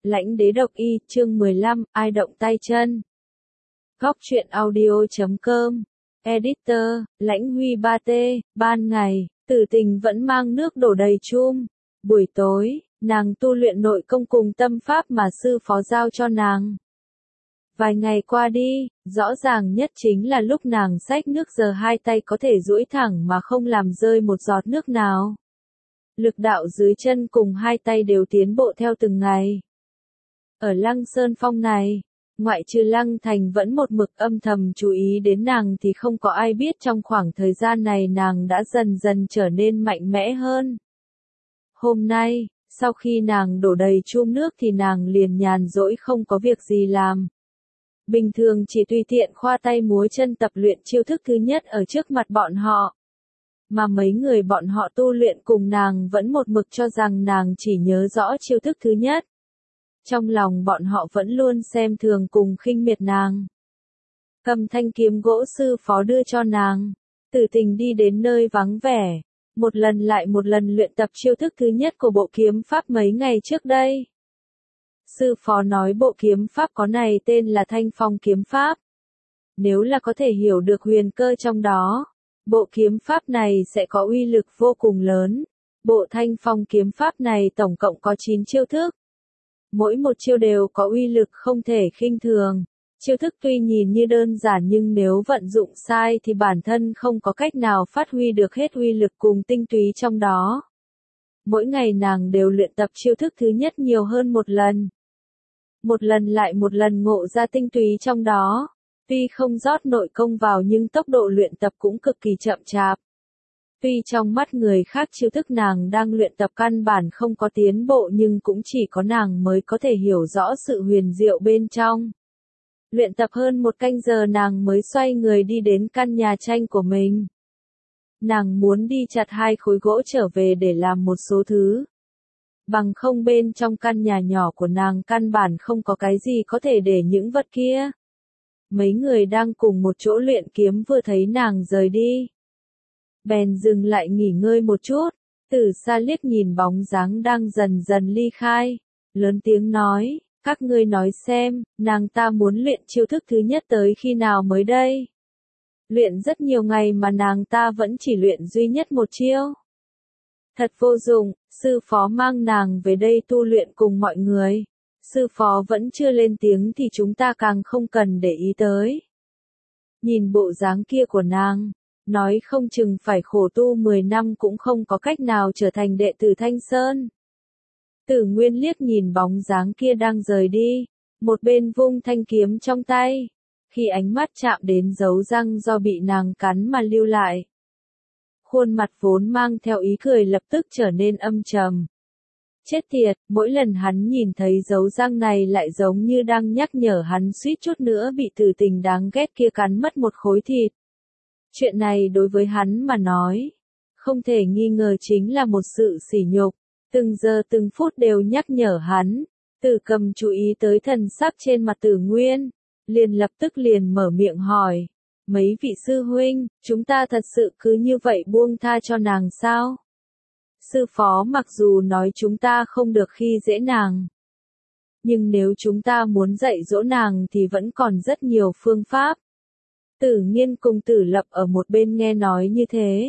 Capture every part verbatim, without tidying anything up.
Lãnh đế độc y, chương mười lăm, ai động tay chân. Góc truyện audio chấm com. Editor, Lãnh Huy ba T, ban ngày, Tử Tình vẫn mang nước đổ đầy chum. Buổi tối, nàng tu luyện nội công cùng tâm pháp mà sư phó giao cho nàng. Vài ngày qua đi, rõ ràng nhất chính là lúc nàng xách nước giờ hai tay có thể duỗi thẳng mà không làm rơi một giọt nước nào. Lực đạo dưới chân cùng hai tay đều tiến bộ theo từng ngày. Ở Lăng Sơn Phong này, ngoại trừ Lăng Thành vẫn một mực âm thầm chú ý đến nàng thì không có ai biết trong khoảng thời gian này nàng đã dần dần trở nên mạnh mẽ hơn. Hôm nay, sau khi nàng đổ đầy chum nước thì nàng liền nhàn rỗi không có việc gì làm. Bình thường chỉ tùy tiện khoa tay múa chân tập luyện chiêu thức thứ nhất ở trước mặt bọn họ. Mà mấy người bọn họ tu luyện cùng nàng vẫn một mực cho rằng nàng chỉ nhớ rõ chiêu thức thứ nhất. Trong lòng bọn họ vẫn luôn xem thường cùng khinh miệt nàng. Cầm thanh kiếm gỗ sư phó đưa cho nàng. Tử Tình đi đến nơi vắng vẻ. Một lần lại một lần luyện tập chiêu thức thứ nhất của bộ kiếm pháp mấy ngày trước đây. Sư phó nói bộ kiếm pháp có này tên là Thanh Phong kiếm pháp. Nếu là có thể hiểu được huyền cơ trong đó, bộ kiếm pháp này sẽ có uy lực vô cùng lớn. Bộ Thanh Phong kiếm pháp này tổng cộng có chín chiêu thức. Mỗi một chiêu đều có uy lực không thể khinh thường. Chiêu thức tuy nhìn như đơn giản nhưng nếu vận dụng sai thì bản thân không có cách nào phát huy được hết uy lực cùng tinh túy trong đó. Mỗi ngày nàng đều luyện tập chiêu thức thứ nhất nhiều hơn một lần. Một lần lại một lần ngộ ra tinh túy trong đó. Tuy không rót nội công vào nhưng tốc độ luyện tập cũng cực kỳ chậm chạp. Tuy trong mắt người khác chiêu thức nàng đang luyện tập căn bản không có tiến bộ nhưng cũng chỉ có nàng mới có thể hiểu rõ sự huyền diệu bên trong. Luyện tập hơn một canh giờ nàng mới xoay người đi đến căn nhà tranh của mình. Nàng muốn đi chặt hai khối gỗ trở về để làm một số thứ. Bằng không bên trong căn nhà nhỏ của nàng căn bản không có cái gì có thể để những vật kia. Mấy người đang cùng một chỗ luyện kiếm vừa thấy nàng rời đi. Bèn dừng lại nghỉ ngơi một chút, từ xa liếc nhìn bóng dáng đang dần dần ly khai, lớn tiếng nói, các ngươi nói xem, nàng ta muốn luyện chiêu thức thứ nhất tới khi nào mới đây? Luyện rất nhiều ngày mà nàng ta vẫn chỉ luyện duy nhất một chiêu. Thật vô dụng, sư phó mang nàng về đây tu luyện cùng mọi người. Sư phó vẫn chưa lên tiếng thì chúng ta càng không cần để ý tới. Nhìn bộ dáng kia của nàng, nói không chừng phải khổ tu mười năm cũng không có cách nào trở thành đệ tử Thanh Sơn. Tử Nguyên liếc nhìn bóng dáng kia đang rời đi, một bên vung thanh kiếm trong tay, khi ánh mắt chạm đến dấu răng do bị nàng cắn mà lưu lại. Khuôn mặt vốn mang theo ý cười lập tức trở nên âm trầm. Chết tiệt, mỗi lần hắn nhìn thấy dấu răng này lại giống như đang nhắc nhở hắn suýt chút nữa bị Tử Tình đáng ghét kia cắn mất một khối thịt. Chuyện này đối với hắn mà nói, không thể nghi ngờ chính là một sự sỉ nhục, từng giờ từng phút đều nhắc nhở hắn. Tử Cầm chú ý tới thần sắc trên mặt Tử Nguyên, liền lập tức liền mở miệng hỏi, mấy vị sư huynh, chúng ta thật sự cứ như vậy buông tha cho nàng sao? Sư phó mặc dù nói chúng ta không được khi dễ nàng, nhưng nếu chúng ta muốn dạy dỗ nàng thì vẫn còn rất nhiều phương pháp. Tử Nghiên cùng Tử Lập ở một bên nghe nói như thế.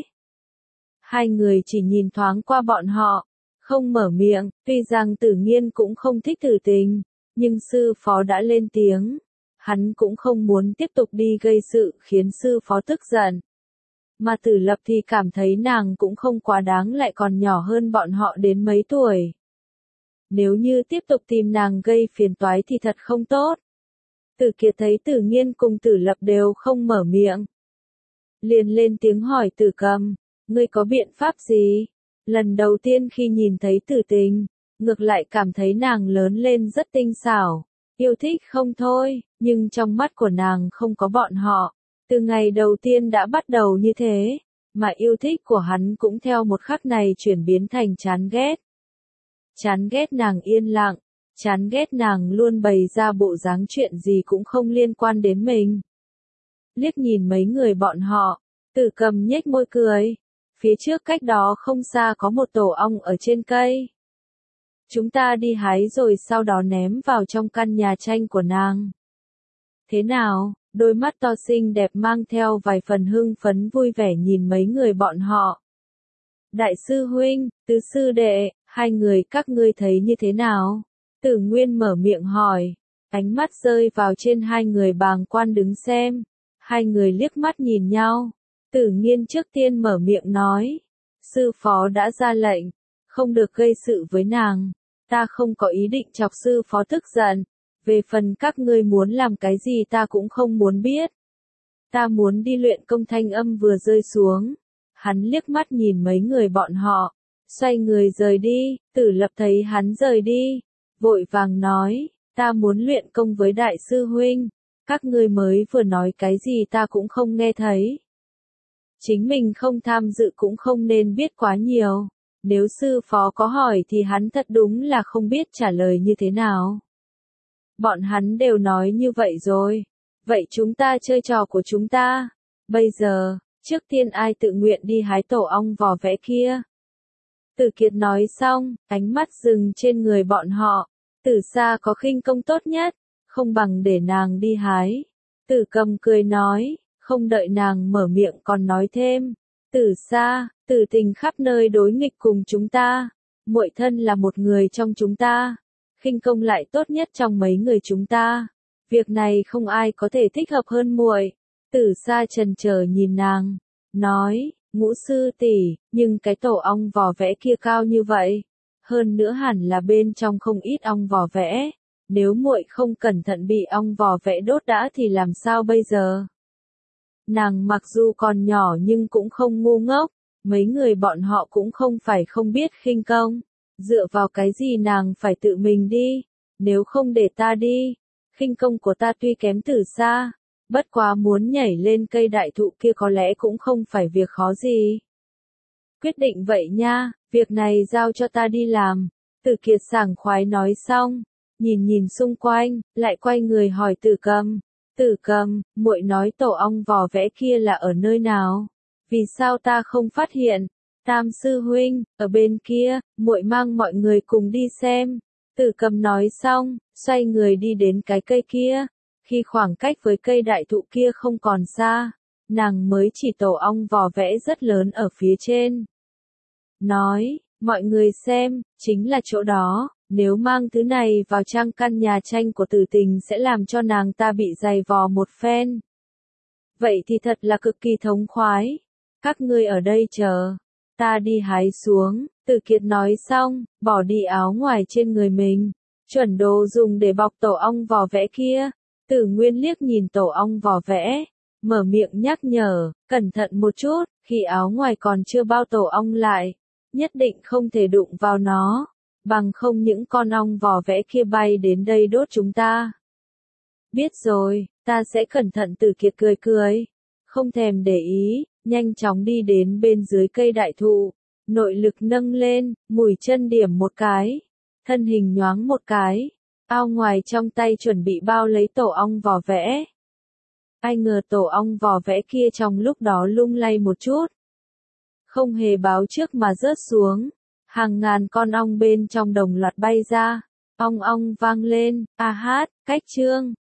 Hai người chỉ nhìn thoáng qua bọn họ, không mở miệng, tuy rằng Tử Nghiên cũng không thích Tử Tình, nhưng sư phó đã lên tiếng. Hắn cũng không muốn tiếp tục đi gây sự khiến sư phó tức giận. Mà Tử Lập thì cảm thấy nàng cũng không quá đáng lại còn nhỏ hơn bọn họ đến mấy tuổi. Nếu như tiếp tục tìm nàng gây phiền toái thì thật không tốt. Tử Kiệt thấy Tử Nghiên cùng Tử Lập đều không mở miệng. Liền lên tiếng hỏi Tử Cầm, ngươi có biện pháp gì? Lần đầu tiên khi nhìn thấy Tử Tình, ngược lại cảm thấy nàng lớn lên rất tinh xảo, yêu thích không thôi, nhưng trong mắt của nàng không có bọn họ. Từ ngày đầu tiên đã bắt đầu như thế, mà yêu thích của hắn cũng theo một khắc này chuyển biến thành chán ghét. Chán ghét nàng yên lặng, chán ghét nàng luôn bày ra bộ dáng chuyện gì cũng không liên quan đến mình. Liếc nhìn mấy người bọn họ, Tử Cầm nhếch môi cười. Phía trước cách đó không xa có một tổ ong ở trên cây. Chúng ta đi hái rồi sau đó ném vào trong căn nhà tranh của nàng. Thế nào? Đôi mắt to xinh đẹp mang theo vài phần hưng phấn vui vẻ nhìn mấy người bọn họ. Đại sư huynh, tứ sư đệ, hai người các ngươi thấy như thế nào? Tử Nguyên mở miệng hỏi. Ánh mắt rơi vào trên hai người bàng quan đứng xem. Hai người liếc mắt nhìn nhau. Tử Nghiên trước tiên mở miệng nói. Sư phó đã ra lệnh. Không được gây sự với nàng. Ta không có ý định chọc sư phó tức giận. Về phần các ngươi muốn làm cái gì ta cũng không muốn biết. Ta muốn đi luyện công. Thanh âm vừa rơi xuống. Hắn liếc mắt nhìn mấy người bọn họ. Xoay người rời đi. Tử Lập thấy hắn rời đi. Vội vàng nói. Ta muốn luyện công với đại sư huynh. Các ngươi mới vừa nói cái gì ta cũng không nghe thấy. Chính mình không tham dự cũng không nên biết quá nhiều. Nếu sư phó có hỏi thì hắn thật đúng là không biết trả lời như thế nào. Bọn hắn đều nói như vậy rồi. Vậy chúng ta chơi trò của chúng ta. Bây giờ, trước tiên ai tự nguyện đi hái tổ ong vỏ vẽ kia. Tử Kiệt nói xong, ánh mắt dừng trên người bọn họ. Tử Sa có khinh công tốt nhất, không bằng để nàng đi hái. Tử Cầm cười nói, không đợi nàng mở miệng còn nói thêm. Tử Sa, Tử Tình khắp nơi đối nghịch cùng chúng ta. Muội thân là một người trong chúng ta. Khinh công lại tốt nhất trong mấy người chúng ta. Việc này không ai có thể thích hợp hơn muội. Tử Sa chần chờ nhìn nàng, nói, Ngũ sư tỷ, nhưng cái tổ ong vỏ vẽ kia cao như vậy. Hơn nữa hẳn là bên trong không ít ong vỏ vẽ. Nếu muội không cẩn thận bị ong vỏ vẽ đốt đã thì làm sao bây giờ? Nàng mặc dù còn nhỏ nhưng cũng không ngu ngốc. Mấy người bọn họ cũng không phải không biết khinh công. Dựa vào cái gì nàng phải tự mình đi? Nếu không để ta đi. Khinh công của ta tuy kém Tử Sa. Bất quá muốn nhảy lên cây đại thụ kia có lẽ cũng không phải việc khó gì. Quyết định vậy nha, việc này giao cho ta đi làm. Tử Kiệt sảng khoái nói xong, nhìn nhìn xung quanh, lại quay người hỏi Tử Cầm. Tử Cầm, muội nói tổ ong vỏ vẽ kia là ở nơi nào? Vì sao ta không phát hiện? Tam sư huynh, ở bên kia, muội mang mọi người cùng đi xem. Tử Cầm nói xong, xoay người đi đến cái cây kia. Khi khoảng cách với cây đại thụ kia không còn xa, nàng mới chỉ tổ ong vỏ vẽ rất lớn ở phía trên. Nói, mọi người xem, chính là chỗ đó, nếu mang thứ này vào trang căn nhà tranh của Tử Tình sẽ làm cho nàng ta bị dày vò một phen. Vậy thì thật là cực kỳ thống khoái. Các ngươi ở đây chờ, ta đi hái xuống. Tử Kiệt nói xong, bỏ đi áo ngoài trên người mình, chuẩn đồ dùng để bọc tổ ong vỏ vẽ kia. Tử Nguyên liếc nhìn tổ ong vỏ vẽ, mở miệng nhắc nhở, cẩn thận một chút, khi áo ngoài còn chưa bao tổ ong lại, nhất định không thể đụng vào nó, bằng không những con ong vỏ vẽ kia bay đến đây đốt chúng ta. Biết rồi, ta sẽ cẩn thận. Tử Kiệt cười cười, không thèm để ý, nhanh chóng đi đến bên dưới cây đại thụ, nội lực nâng lên, mũi chân điểm một cái, thân hình nhoáng một cái. Ao ngoài trong tay chuẩn bị bao lấy tổ ong vỏ vẽ. Ai ngờ tổ ong vỏ vẽ kia trong lúc đó lung lay một chút. Không hề báo trước mà rớt xuống. Hàng ngàn con ong bên trong đồng loạt bay ra. Ong ong vang lên, a hát, cách chương.